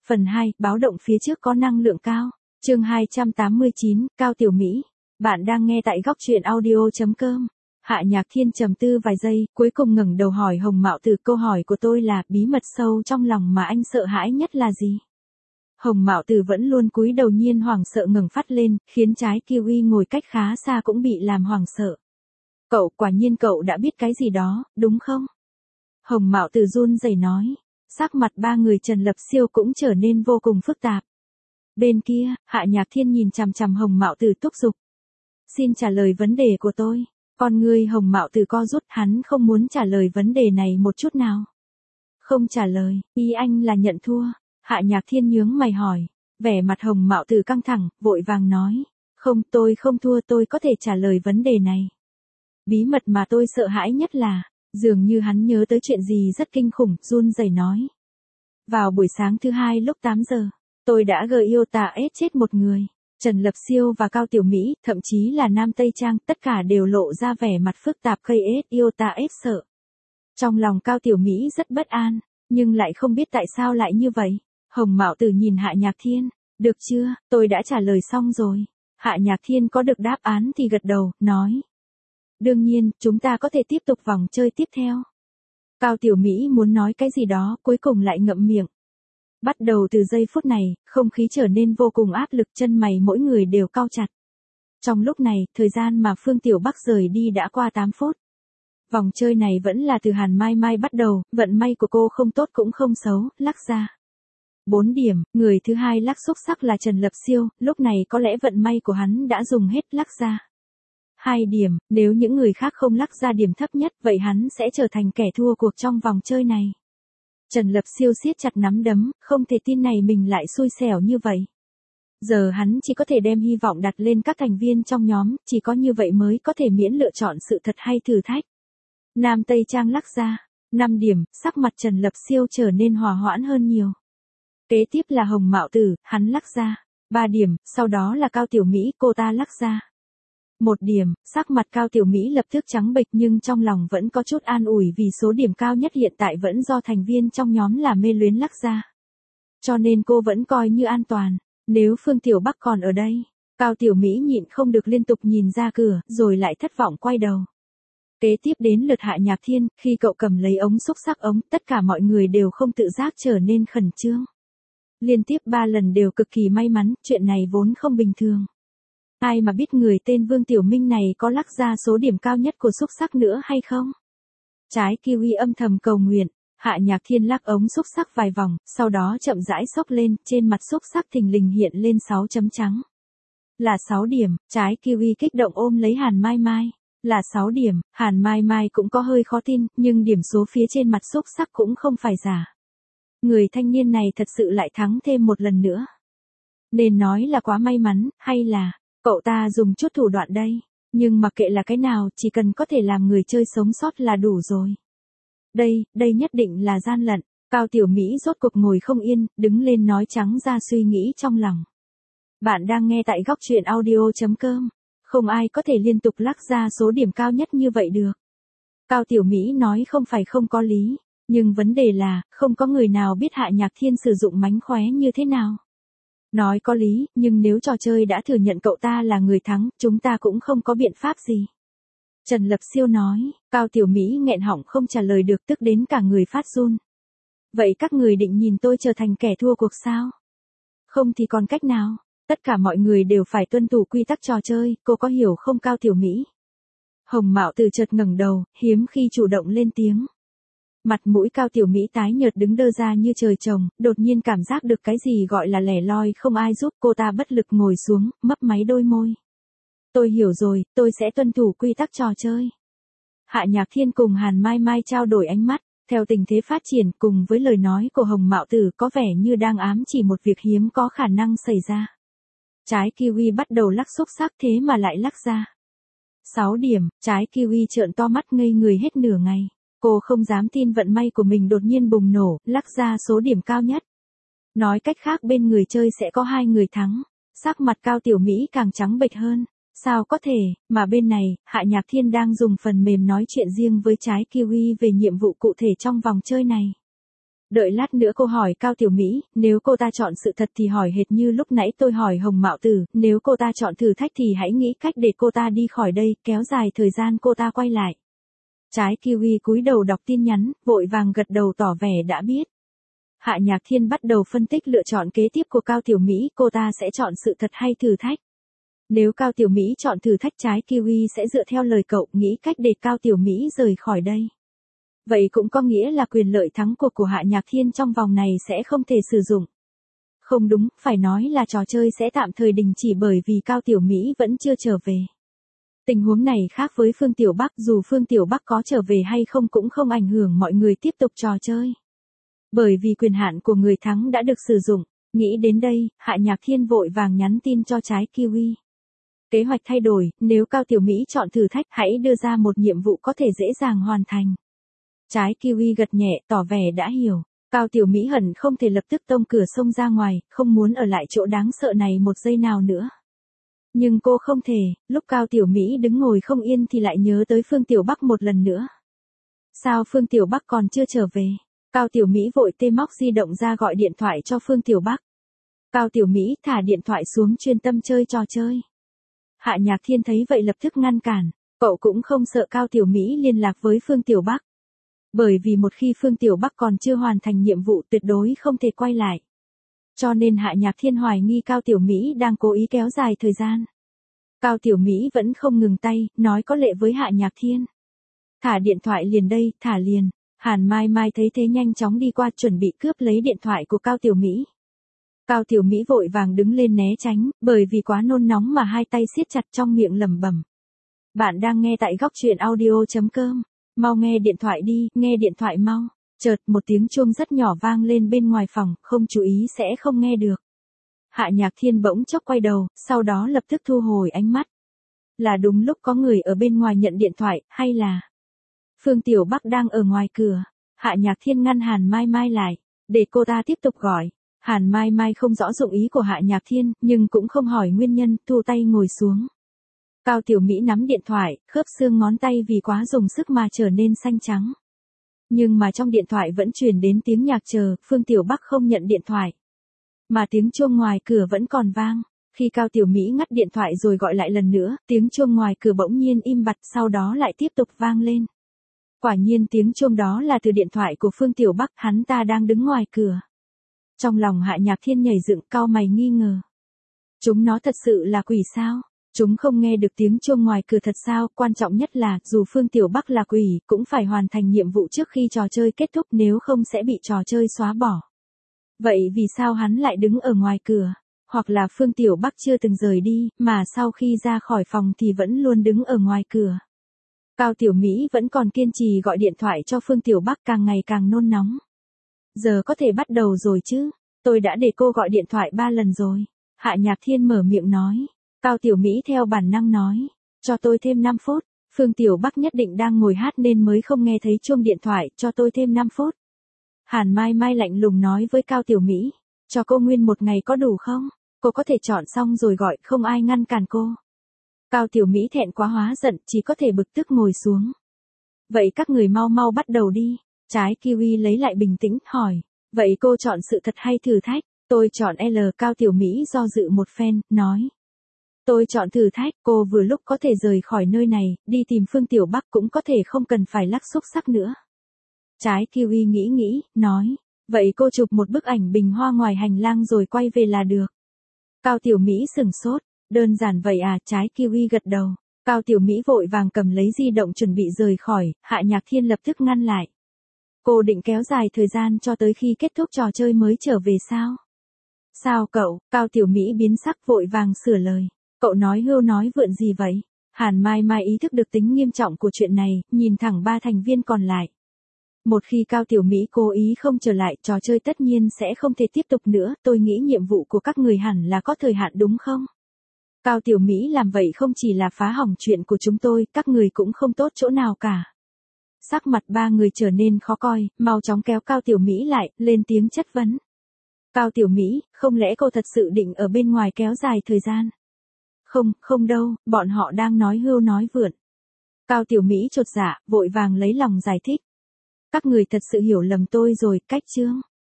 Phần 2, báo động phía trước có năng lượng cao. Chương 289, Cao Tiểu Mỹ. Bạn đang nghe tại góc truyện audio.com. Hạ Nhạc Thiên trầm tư vài giây, cuối cùng ngẩng đầu hỏi Hồng Mạo Tử, câu hỏi của tôi là, bí mật sâu trong lòng mà anh sợ hãi nhất là gì? Hồng Mạo Tử vẫn luôn cúi đầu, nhiên hoảng sợ ngẩng phát lên, khiến trái kiwi ngồi cách khá xa cũng bị làm hoảng sợ. Cậu, quả nhiên cậu đã biết cái gì đó, đúng không? Hồng Mạo Tử run rẩy nói. Sắc mặt ba người Trần Lập Siêu cũng trở nên vô cùng phức tạp. Bên kia, Hạ Nhạc Thiên nhìn chằm chằm Hồng Mạo Tử thúc giục. Xin trả lời vấn đề của tôi. Con người Hồng Mạo Tử co rút, hắn không muốn trả lời vấn đề này một chút nào. Không trả lời, ý anh là nhận thua. Hạ Nhạc Thiên nhướng mày hỏi. Vẻ mặt Hồng Mạo Tử căng thẳng, vội vàng nói. Không, tôi không thua, tôi có thể trả lời vấn đề này. Bí mật mà tôi sợ hãi nhất là, dường như hắn nhớ tới chuyện gì rất kinh khủng, run rẩy nói. Vào buổi sáng thứ hai lúc 8 giờ, tôi đã GIOTA-S chết một người. Trần Lập Siêu và Cao Tiểu Mỹ, thậm chí là Nam Tây Trang, tất cả đều lộ ra vẻ mặt phức tạp GIOTA-S sợ. Trong lòng Cao Tiểu Mỹ rất bất an, nhưng lại không biết tại sao lại như vậy. Hồng Mạo Tử nhìn Hạ Nhạc Thiên, được chưa, tôi đã trả lời xong rồi. Hạ Nhạc Thiên có được đáp án thì gật đầu, nói. Đương nhiên, chúng ta có thể tiếp tục vòng chơi tiếp theo. Cao Tiểu Mỹ muốn nói cái gì đó, cuối cùng lại ngậm miệng. Bắt đầu từ giây phút này, không khí trở nên vô cùng áp lực, chân mày mỗi người đều cau chặt. Trong lúc này, thời gian mà Phương Tiểu Bắc rời đi đã qua 8 phút. Vòng chơi này vẫn là từ Hàn Mai Mai bắt đầu, vận may của cô không tốt cũng không xấu, lắc ra. 4 điểm, người thứ hai lắc xúc sắc là Trần Lập Siêu, lúc này có lẽ vận may của hắn đã dùng hết, lắc ra. 2 điểm, nếu những người khác không lắc ra điểm thấp nhất, vậy hắn sẽ trở thành kẻ thua cuộc trong vòng chơi này. Trần Lập Siêu siết chặt nắm đấm, không thể tin này mình lại xui xẻo như vậy. Giờ hắn chỉ có thể đem hy vọng đặt lên các thành viên trong nhóm, chỉ có như vậy mới có thể miễn lựa chọn sự thật hay thử thách. Nam Tây Trang lắc ra, 5 điểm, sắc mặt Trần Lập Siêu trở nên hòa hoãn hơn nhiều. Kế tiếp là Hồng Mạo Tử, hắn lắc ra, 3 điểm, sau đó là Cao Tiểu Mỹ, cô ta lắc ra. 1 điểm, sắc mặt Cao Tiểu Mỹ lập tức trắng bệch, nhưng trong lòng vẫn có chút an ủi vì số điểm cao nhất hiện tại vẫn do thành viên trong nhóm là Mê Luyến lắc ra. Cho nên cô vẫn coi như an toàn. Nếu Phương Tiểu Bắc còn ở đây, Cao Tiểu Mỹ nhịn không được liên tục nhìn ra cửa, rồi lại thất vọng quay đầu. Kế tiếp đến lượt Hạ Nhạc Thiên, khi cậu cầm lấy ống xúc sắc ống, tất cả mọi người đều không tự giác trở nên khẩn trương. Liên tiếp 3 lần đều cực kỳ may mắn, chuyện này vốn không bình thường. Ai mà biết người tên Vương Tiểu Minh này có lắc ra số điểm cao nhất của xúc sắc nữa hay không? Trái kiwi âm thầm cầu nguyện, Hạ Nhạc Thiên lắc ống xúc sắc vài vòng, sau đó chậm rãi xốc lên, trên mặt xúc sắc thình lình hiện lên 6 chấm trắng. Là 6 điểm, trái kiwi kích động ôm lấy Hàn Mai Mai. Là 6 điểm, Hàn Mai Mai cũng có hơi khó tin, nhưng điểm số phía trên mặt xúc sắc cũng không phải giả. Người thanh niên này thật sự lại thắng thêm một lần nữa. Nên nói là quá may mắn, hay là cậu ta dùng chút thủ đoạn đây, nhưng mặc kệ là cái nào, chỉ cần có thể làm người chơi sống sót là đủ rồi. Đây nhất định là gian lận. Cao Tiểu Mỹ rốt cuộc ngồi không yên, đứng lên nói trắng ra suy nghĩ trong lòng. Bạn đang nghe tại góc truyện audio.com. Không ai có thể liên tục lắc ra số điểm cao nhất như vậy được. Cao Tiểu Mỹ nói không phải không có lý, nhưng vấn đề là, không có người nào biết Hạ Nhạc Thiên sử dụng mánh khóe như thế nào. Nói có lý, nhưng nếu trò chơi đã thừa nhận cậu ta là người thắng, chúng ta cũng không có biện pháp gì. Trần Lập Siêu nói, Cao Tiểu Mỹ nghẹn họng không trả lời được, tức đến cả người phát run. Vậy các người định nhìn tôi trở thành kẻ thua cuộc sao? Không thì còn cách nào, tất cả mọi người đều phải tuân thủ quy tắc trò chơi, cô có hiểu không Cao Tiểu Mỹ? Hồng Mạo Tử chợt ngẩng đầu, hiếm khi chủ động lên tiếng. Mặt mũi Cao Tiểu Mỹ tái nhợt đứng đơ ra như trời trồng, đột nhiên cảm giác được cái gì gọi là lẻ loi không ai giúp, cô ta bất lực ngồi xuống, mấp máy đôi môi. Tôi hiểu rồi, tôi sẽ tuân thủ quy tắc trò chơi. Hạ Nhạc Thiên cùng Hàn Mai Mai trao đổi ánh mắt, theo tình thế phát triển cùng với lời nói của Hồng Mạo Tử có vẻ như đang ám chỉ một việc hiếm có khả năng xảy ra. Trái kiwi bắt đầu lắc xúc sắc thế mà lại lắc ra 6 điểm, trái kiwi trợn to mắt ngây người hết nửa ngày. Cô không dám tin vận may của mình đột nhiên bùng nổ, lắc ra số điểm cao nhất. Nói cách khác bên người chơi sẽ có 2 người thắng. Sắc mặt Cao Tiểu Mỹ càng trắng bệch hơn. Sao có thể, mà bên này, Hạ Nhạc Thiên đang dùng phần mềm nói chuyện riêng với trái kiwi về nhiệm vụ cụ thể trong vòng chơi này. Đợi lát nữa cô hỏi Cao Tiểu Mỹ, nếu cô ta chọn sự thật thì hỏi hệt như lúc nãy tôi hỏi Hồng Mạo Tử, nếu cô ta chọn thử thách thì hãy nghĩ cách để cô ta đi khỏi đây, kéo dài thời gian cô ta quay lại. Trái kiwi cúi đầu đọc tin nhắn, vội vàng gật đầu tỏ vẻ đã biết. Hạ Nhạc Thiên bắt đầu phân tích lựa chọn kế tiếp của Cao Tiểu Mỹ, cô ta sẽ chọn sự thật hay thử thách. Nếu Cao Tiểu Mỹ chọn thử thách, trái kiwi sẽ dựa theo lời cậu nghĩ cách để Cao Tiểu Mỹ rời khỏi đây. Vậy cũng có nghĩa là quyền lợi thắng cuộc của Hạ Nhạc Thiên trong vòng này sẽ không thể sử dụng. Không đúng, phải nói là trò chơi sẽ tạm thời đình chỉ bởi vì Cao Tiểu Mỹ vẫn chưa trở về. Tình huống này khác với Phương Tiểu Bắc, dù Phương Tiểu Bắc có trở về hay không cũng không ảnh hưởng mọi người tiếp tục trò chơi. Bởi vì quyền hạn của người thắng đã được sử dụng, nghĩ đến đây, Hạ Nhạc Thiên vội vàng nhắn tin cho trái kiwi. Kế hoạch thay đổi, nếu Cao Tiểu Mỹ chọn thử thách hãy đưa ra một nhiệm vụ có thể dễ dàng hoàn thành. Trái kiwi gật nhẹ tỏ vẻ đã hiểu. Cao Tiểu Mỹ hận không thể lập tức tông cửa xông ra ngoài, không muốn ở lại chỗ đáng sợ này một giây nào nữa. Nhưng cô không thể, lúc Cao Tiểu Mỹ đứng ngồi không yên thì lại nhớ tới Phương Tiểu Bắc một lần nữa. Sao Phương Tiểu Bắc còn chưa trở về? Cao Tiểu Mỹ vội móc di động ra gọi điện thoại cho Phương Tiểu Bắc. Cao Tiểu Mỹ thả điện thoại xuống chuyên tâm chơi trò chơi. Hạ Nhạc Thiên thấy vậy lập tức ngăn cản, cậu cũng không sợ Cao Tiểu Mỹ liên lạc với Phương Tiểu Bắc. Bởi vì một khi Phương Tiểu Bắc còn chưa hoàn thành nhiệm vụ tuyệt đối không thể quay lại. Cho nên Hạ Nhạc Thiên hoài nghi Cao Tiểu Mỹ đang cố ý kéo dài thời gian. Cao Tiểu Mỹ vẫn không ngừng tay, nói có lệ với Hạ Nhạc Thiên. Thả điện thoại liền đây, thả liền. Hàn Mai Mai thấy thế nhanh chóng đi qua chuẩn bị cướp lấy điện thoại của Cao Tiểu Mỹ. Cao Tiểu Mỹ vội vàng đứng lên né tránh, bởi vì quá nôn nóng mà hai tay siết chặt trong miệng lẩm bẩm. Bạn đang nghe tại góc truyện audio.com. Mau nghe điện thoại đi, nghe điện thoại mau. Chợt một tiếng chuông rất nhỏ vang lên bên ngoài phòng, không chú ý sẽ không nghe được. Hạ Nhạc Thiên bỗng chốc quay đầu, sau đó lập tức thu hồi ánh mắt. Là đúng lúc có người ở bên ngoài nhận điện thoại, hay là Phương Tiểu Bắc đang ở ngoài cửa? Hạ Nhạc Thiên ngăn Hàn Mai Mai lại, để cô ta tiếp tục gọi. Hàn Mai Mai không rõ dụng ý của Hạ Nhạc Thiên, nhưng cũng không hỏi nguyên nhân, thu tay ngồi xuống. Cao Tiểu Mỹ nắm điện thoại, khớp xương ngón tay vì quá dùng sức mà trở nên xanh trắng. Nhưng mà trong điện thoại vẫn truyền đến tiếng nhạc chờ, Phương Tiểu Bắc không nhận điện thoại. Mà tiếng chuông ngoài cửa vẫn còn vang. Khi Cao Tiểu Mỹ ngắt điện thoại rồi gọi lại lần nữa, tiếng chuông ngoài cửa bỗng nhiên im bặt, sau đó lại tiếp tục vang lên. Quả nhiên tiếng chuông đó là từ điện thoại của Phương Tiểu Bắc, hắn ta đang đứng ngoài cửa. Trong lòng Hạ Nhạc Thiên nhảy dựng, cau mày nghi ngờ. Chúng nó thật sự là quỷ sao? Chúng không nghe được tiếng chuông ngoài cửa thật sao? Quan trọng nhất là, dù Phương Tiểu Bắc là quỷ, cũng phải hoàn thành nhiệm vụ trước khi trò chơi kết thúc, nếu không sẽ bị trò chơi xóa bỏ. Vậy vì sao hắn lại đứng ở ngoài cửa? Hoặc là Phương Tiểu Bắc chưa từng rời đi, mà sau khi ra khỏi phòng thì vẫn luôn đứng ở ngoài cửa. Cao Tiểu Mỹ vẫn còn kiên trì gọi điện thoại cho Phương Tiểu Bắc, càng ngày càng nôn nóng. Giờ có thể bắt đầu rồi chứ? Tôi đã để cô gọi điện thoại 3 lần rồi. Hạ Nhạc Thiên mở miệng nói. Cao Tiểu Mỹ theo bản năng nói. Cho tôi thêm 5 phút. Phương Tiểu Bắc nhất định đang ngồi hát nên mới không nghe thấy chuông điện thoại, cho tôi thêm 5 phút. Hàn Mai Mai lạnh lùng nói với Cao Tiểu Mỹ. Cho cô nguyên một ngày có đủ không? Cô có thể chọn xong rồi gọi, không ai ngăn cản cô. Cao Tiểu Mỹ thẹn quá hóa giận, chỉ có thể bực tức ngồi xuống. Vậy các người mau mau bắt đầu đi. Trái kiwi lấy lại bình tĩnh, hỏi. Vậy cô chọn sự thật hay thử thách? Tôi chọn L. Cao Tiểu Mỹ do dự một phen, nói. Tôi chọn thử thách, cô vừa lúc có thể rời khỏi nơi này, đi tìm Phương Tiểu Bắc cũng có thể không cần phải lắc xúc sắc nữa. Trái kiwi nghĩ, nói. Vậy cô chụp một bức ảnh bình hoa ngoài hành lang rồi quay về là được. Cao Tiểu Mỹ sửng sốt. Đơn giản vậy à? Trái kiwi gật đầu. Cao Tiểu Mỹ vội vàng cầm lấy di động chuẩn bị rời khỏi, Hạ Nhạc Thiên lập tức ngăn lại. Cô định kéo dài thời gian cho tới khi kết thúc trò chơi mới trở về sao? Sao cậu? Cao Tiểu Mỹ biến sắc vội vàng sửa lời. Cậu nói hưu nói vượn gì vậy? Hàn Mai Mai ý thức được tính nghiêm trọng của chuyện này, nhìn thẳng 3 thành viên còn lại. Một khi Cao Tiểu Mỹ cố ý không trở lại, trò chơi tất nhiên sẽ không thể tiếp tục nữa, tôi nghĩ nhiệm vụ của các người hẳn là có thời hạn đúng không? Cao Tiểu Mỹ làm vậy không chỉ là phá hỏng chuyện của chúng tôi, các người cũng không tốt chỗ nào cả. Sắc mặt 3 người trở nên khó coi, mau chóng kéo Cao Tiểu Mỹ lại, lên tiếng chất vấn. Cao Tiểu Mỹ, không lẽ cô thật sự định ở bên ngoài kéo dài thời gian? Không đâu, bọn họ đang nói hưu nói vượn. Cao Tiểu Mỹ chột dạ, vội vàng lấy lòng giải thích. Các người thật sự hiểu lầm tôi rồi, cách chương.